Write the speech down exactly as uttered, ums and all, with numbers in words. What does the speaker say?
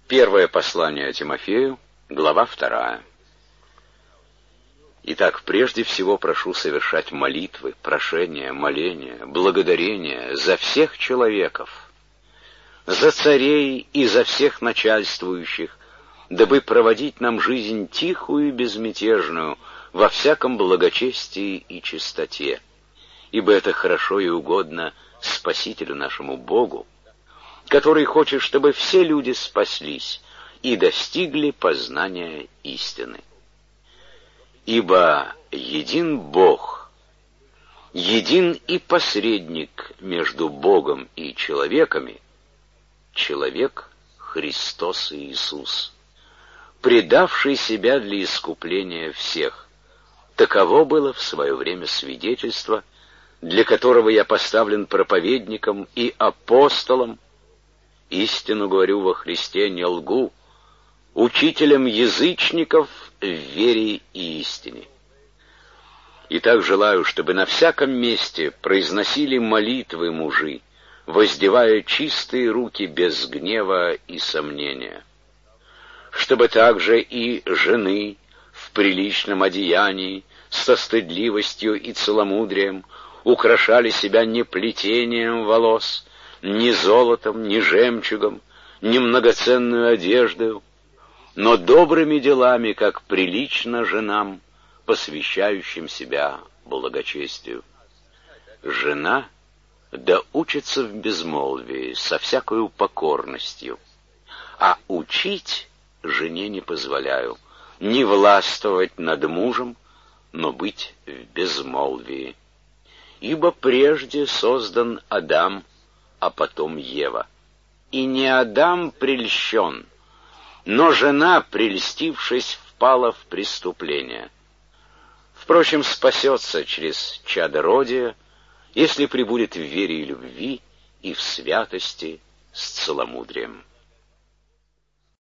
Первое послание Тимофею, глава вторая. Итак, прежде всего прошу совершать молитвы, прошения, моления, благодарения за всех человеков, за царей и за всех начальствующих, дабы проводить нам жизнь тихую и безмятежную во всяком благочестии и чистоте, ибо это хорошо и угодно Спасителю нашему Богу, который хочет, чтобы все люди спаслись и достигли познания истины. Ибо един Бог, един и посредник между Богом и человеками, человек Христос Иисус, предавший себя для искупления всех. Таково было в свое время свидетельство, для которого я поставлен проповедником и апостолом, истину говорю во Христе, не лгу, учителем язычников в вере и истине. Итак, желаю, чтобы на всяком месте произносили молитвы мужи, воздевая чистые руки без гнева и сомнения, чтобы также и жены в приличном одеянии, со стыдливостью и целомудрием украшали себя не плетением волос, ни золотом, ни жемчугом, ни многоценную одеждою, но добрыми делами, как прилично женам, посвящающим себя благочестию. Жена да учится в безмолвии, со всякою покорностью, а учить жене не позволяю, не властвовать над мужем, но быть в безмолвии. Ибо прежде создан Адам, а потом Ева. И не Адам прельщен, но жена, прельстившись, впала в преступление. Впрочем, спасется через чадородие, если пребудет в вере и любви и в святости с целомудрием.